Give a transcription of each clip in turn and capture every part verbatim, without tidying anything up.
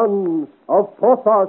Sons of Porthos.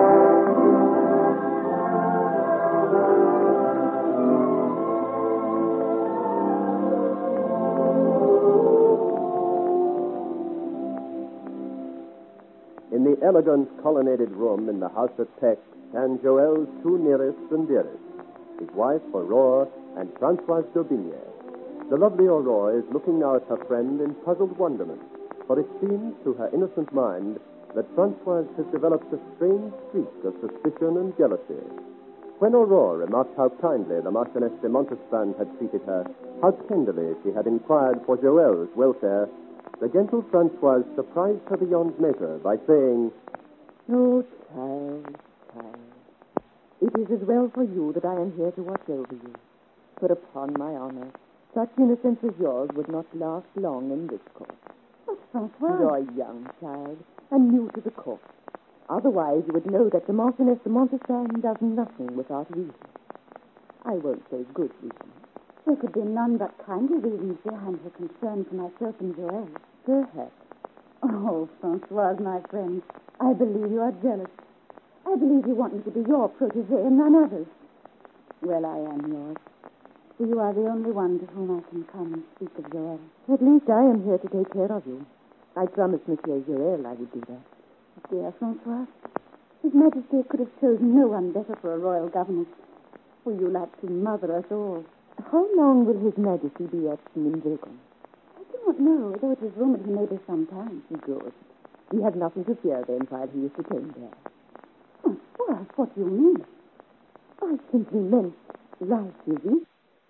In the elegant colonnaded room in the house of Peck stand Joel's two nearest and dearest, his wife Aurore and Francoise d'Aubigné. The lovely Aurore is looking now at her friend in puzzled wonderment, for it seems to her innocent mind that Francoise has developed a strange streak of suspicion and jealousy. When Aurore remarked how kindly the Marchioness de Montespan had treated her, how tenderly she had inquired for Joel's welfare, the gentle Francoise surprised her beyond measure by saying, "Oh, child, child, it is as well for you that I am here to watch over you. For upon my honor, such innocence as yours would not last long in this court. But, Francois... You're young, child, and new to the court. Otherwise, you would know that the Marchioness de Montespan does nothing without reason. I won't say good reason. There could be none but kindly reasons behind her concern for myself and Joel. Perhaps. Oh, Francois, my friend, I believe you are jealous. I believe you want me to be your protégé and none others. Well, I am yours. For you are the only one to whom I can come and speak of Joel. At least I am here to take care of you. I promised Monsieur Joel I would do that. Dear Francois, His Majesty could have chosen no one better for a royal governess. For you like to mother us all. How long will His Majesty be at Nimwegen? I do not know, though it is rumored he may be some time. Good. He has nothing to fear then while he is detained there. Francois, what do you mean? I simply meant life, Lizzie.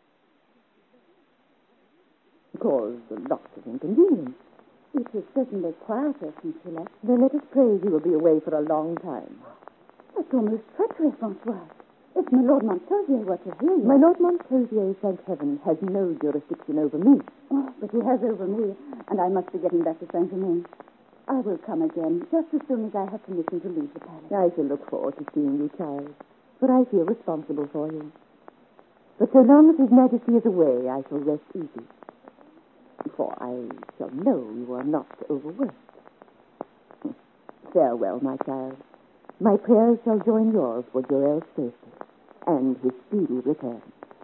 Caused lots of inconvenience. It is certainly quieter since you left. Then let us pray he will be away for a long time. That's almost treachery, Francois. If my Lord Montpellier were to hear you... My Lord Montpellier, thank heaven, has no jurisdiction over me. Oh, but he has over me, and I must be getting back to Saint-Germain. I will come again, just as soon as I have permission to leave the palace. I shall look forward to seeing you, child, but I feel responsible for you. But so long as His Majesty is away, I shall rest easy. For I shall know you are not overworked. Farewell, my child. My prayers shall join yours for Joel's safety and his speedy return.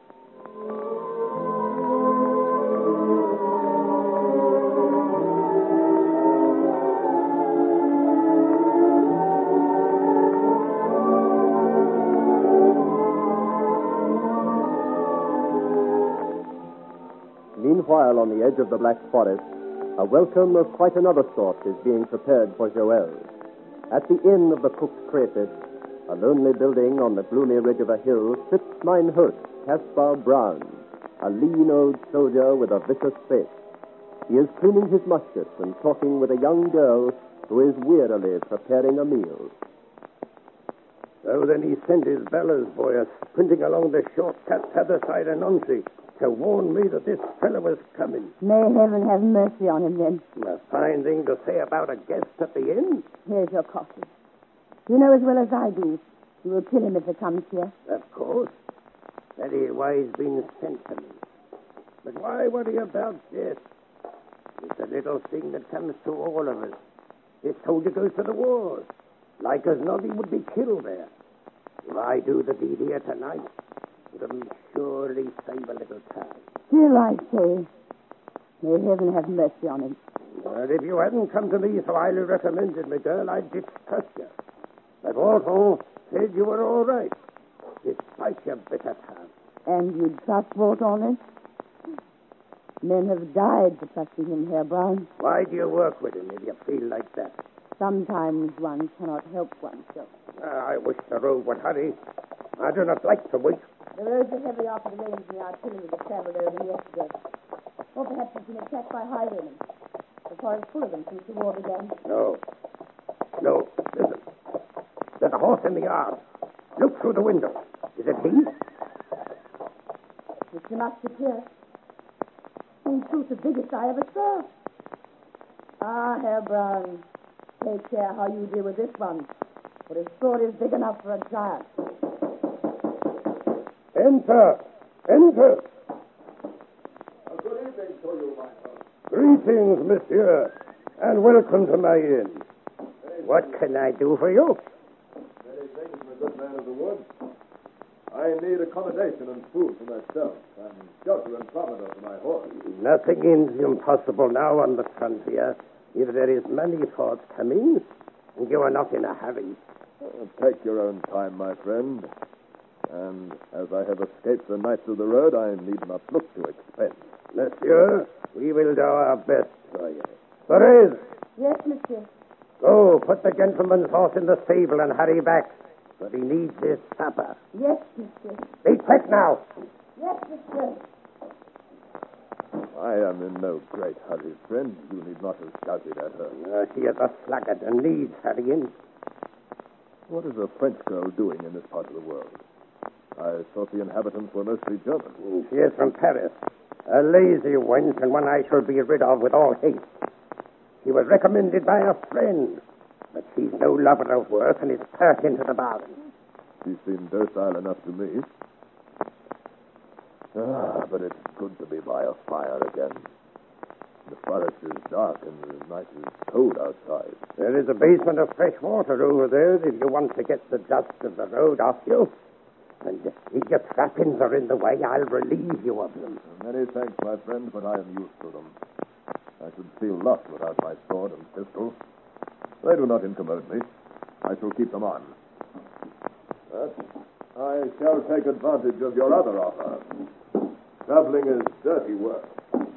Meanwhile, on the edge of the Black Forest, a welcome of quite another sort is being prepared for Joel. At the inn of the Cook's Crayfish, a lonely building on the gloomy ridge of a hill, sits mine host, Caspar Brown, a lean old soldier with a vicious face. He is cleaning his musket and talking with a young girl who is wearily preparing a meal. So then he sent his bellows boy a sprinting along the short cut other side of Nancy to warn me that this fellow was coming. May heaven have mercy on him, then. A fine thing to say about a guest at the inn. Here's your coffee. You know as well as I do, you will kill him if he comes here. Of course. Very wise been sent to me. But why worry about this? It's a little thing that comes to all of us. This soldier goes to the wars. Like as not, he would be killed there. If I do the deed here tonight, it'll surely save a little time. Still, I say, may heaven have mercy on him. But if you hadn't come to me so highly recommended, my girl, I'd distrust you. But Walton said you were all right, despite your bitter tongue. And you'd trust Walton? Men have died for trusting him, Herr Brown. Why do you work with him if you feel like that? Sometimes one cannot help oneself. Uh, I wish the road would hurry. I do not like to wait. The roads are heavy after the rains and the artillery that traveled over yesterday. Or perhaps it's been attacked by highwaymen. The forest full of them since the war began. No. No. Listen. There's a horse in the yard. Look through the window. Is it he? It's the musketeer. In truth, the biggest I ever saw. Ah, Herr Brown, take care how you deal with this one, for his sword is big enough for a giant. Enter! Enter! A good evening to you, my son. Greetings, monsieur, and welcome to my inn. Very What can I do for you? Many things, my good man of the woods. I need accommodation and food for myself, and shelter and provender for my horse. Nothing is impossible now on the frontier. If there is money forthcoming, and you are not in a hurry. Uh, take your own time, my friend. And as I have escaped the knights of the road, I need not look to expense. Monsieur, we will do our best for you. Therese, Yes, monsieur. go put the gentleman's horse in the stable and hurry back, for he needs his supper. Yes, monsieur. Be quick now. Yes, monsieur. I am in no great hurry, friend. You need not have shouted at her. Uh, she is a sluggard and needs hurrying. What is a French girl doing in this part of the world? I thought the inhabitants were mostly German. She is from Paris. A lazy wench and one I shall be rid of with all haste. She was recommended by a friend, but she's no lover of work and is pert into the bargain. She seemed docile enough to me. Ah, but it's good to be by a fire again. The forest is dark and the night is cold outside. There is a basement of fresh water over there if you want to get the dust of the road off you. And if your trappings are in the way, I'll relieve you of them. Many thanks, my friend, but I am used to them. I should feel lost without my sword and pistol. They do not incommode me. I shall keep them on. But I shall take advantage of your other offer. Traveling is dirty work.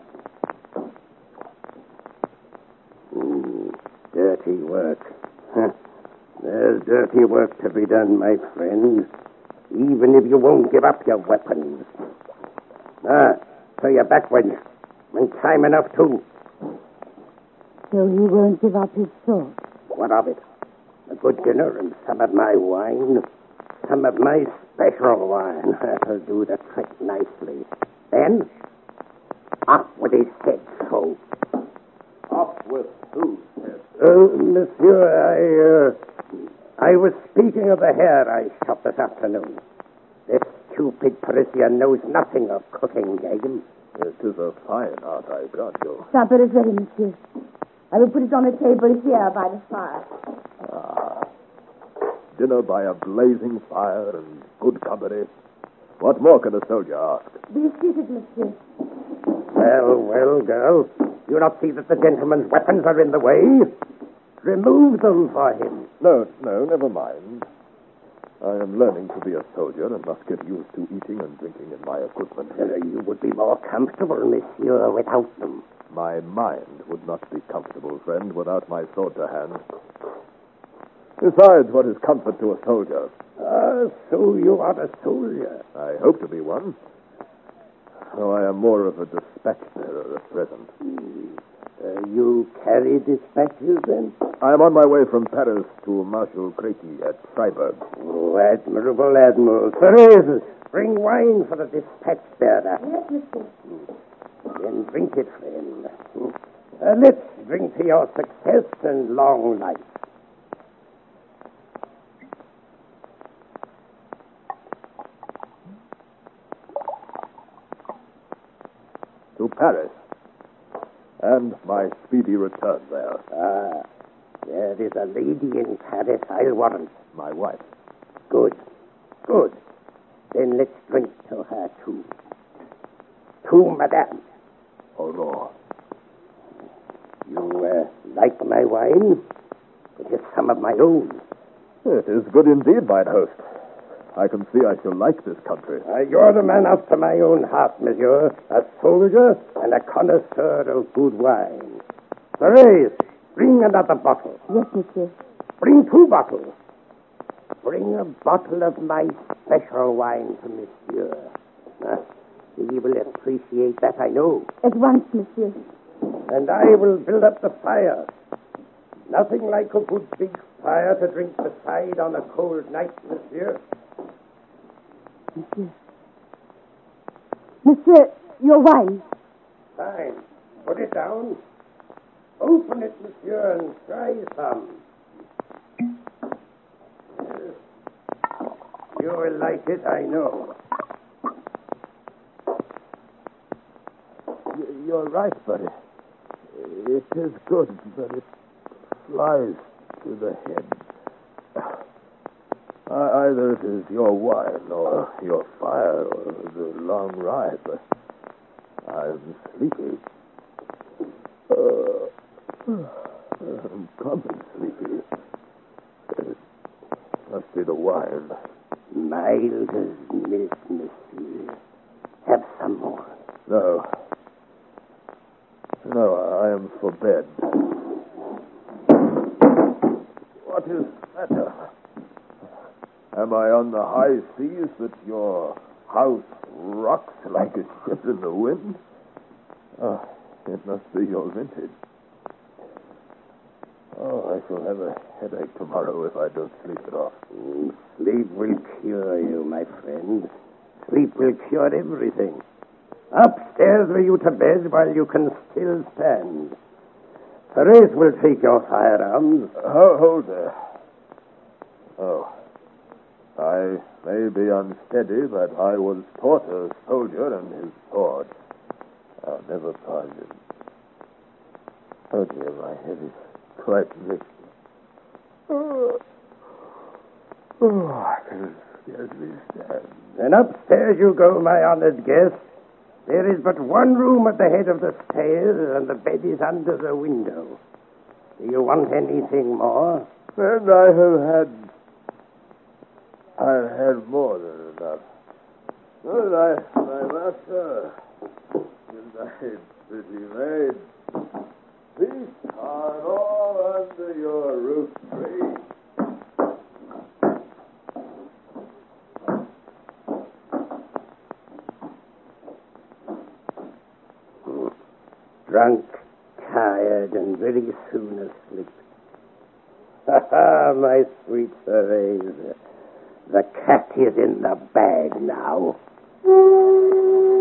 Ooh, dirty work. Huh. There's dirty work to be done, my friend. Even if you won't give up your weapons. Ah, so you're back when and time enough, too. So he won't give up his sword. What of it? A good dinner and some of my wine. Some of my special wine. That'll do the trick nicely. Then, off with his head, so. Off with whose head? Oh, monsieur, I, uh, I was speaking of the hare I shot this afternoon. This stupid Parisian knows nothing of cooking game. It is a fine art I got you. Supper is ready, monsieur. I will put it on the table here by the fire. Ah, dinner by a blazing fire and good company. What more can a soldier ask? Be seated, monsieur. Well, well, girl. Do you not see that the gentleman's weapons are in the way? Remove them for him. No, no, never mind. I am learning to be a soldier and must get used to eating and drinking in my equipment. Uh, you would be more comfortable, monsieur, without them. My mind would not be comfortable, friend, without my sword to hand. Besides, what is comfort to a soldier? Ah, so you are a soldier. I hope to be one. Though I am more of a dispatch bearer at present. Hmm. Uh, you carry dispatches, then? I am on my way from Paris to Marshal Créqui at Freiburg. Oh, admirable Admiral. Therese, bring wine for the dispatch bearer. Yes, monsieur. Then drink it, friend. Uh, let's drink to your success and long life. To Paris. And my speedy return there. Ah, there is a lady in Paris, I'll warrant. My wife. Good. Good. Then let's drink to her, too. To Madame. Aurore. You uh, like my wine? It is some of my own. It is good indeed, mine host. I can see I shall like this country. Uh, you're the man after my own heart, monsieur. A soldier and a connoisseur of good wine. Therese, bring another bottle. Yes, monsieur. Bring two bottles. Bring a bottle of my special wine to monsieur. Uh, he will appreciate that, I know. At once, monsieur. And I will build up the fire. Nothing like a good big fire to drink beside on a cold night, monsieur. Monsieur. Monsieur, your wine. Fine. Put it down. Open it, monsieur, and try some. Yes. You will like it, I know. You're right, buddy. It is good, but it flies to the head. Either it is your wine or your fire or the long ride, but I'm sleepy. Uh, I'm common sleepy. It must be the wine. Mild as milk, monsieur. Have some more. No. No, I am for bed. What is the matter? Am I on the high seas that your house rocks like a ship in the wind? Oh, it must be your vintage. Oh, I shall have a headache tomorrow if I don't sleep it off. Mm, sleep will cure you, my friend. Sleep will cure everything. Upstairs with you to bed while you can still stand. Therese will take your firearms. Oh, hold there. Oh. I may be unsteady, but I was taught a soldier and his sword. I'll never find him. Oh, dear, my head is quite mixed. Oh, oh, I can scarcely stand. Then upstairs you go, my honored guest. There is but one room at the head of the stairs, and the bed is under the window. Do you want anything more? And I have had... I've had more than enough. Good night, my master. Good night, pretty maid. Peace on all under your roof tree. Drunk, tired, and very soon asleep. Ha ha, my sweet Therese. The cat is in the bag now.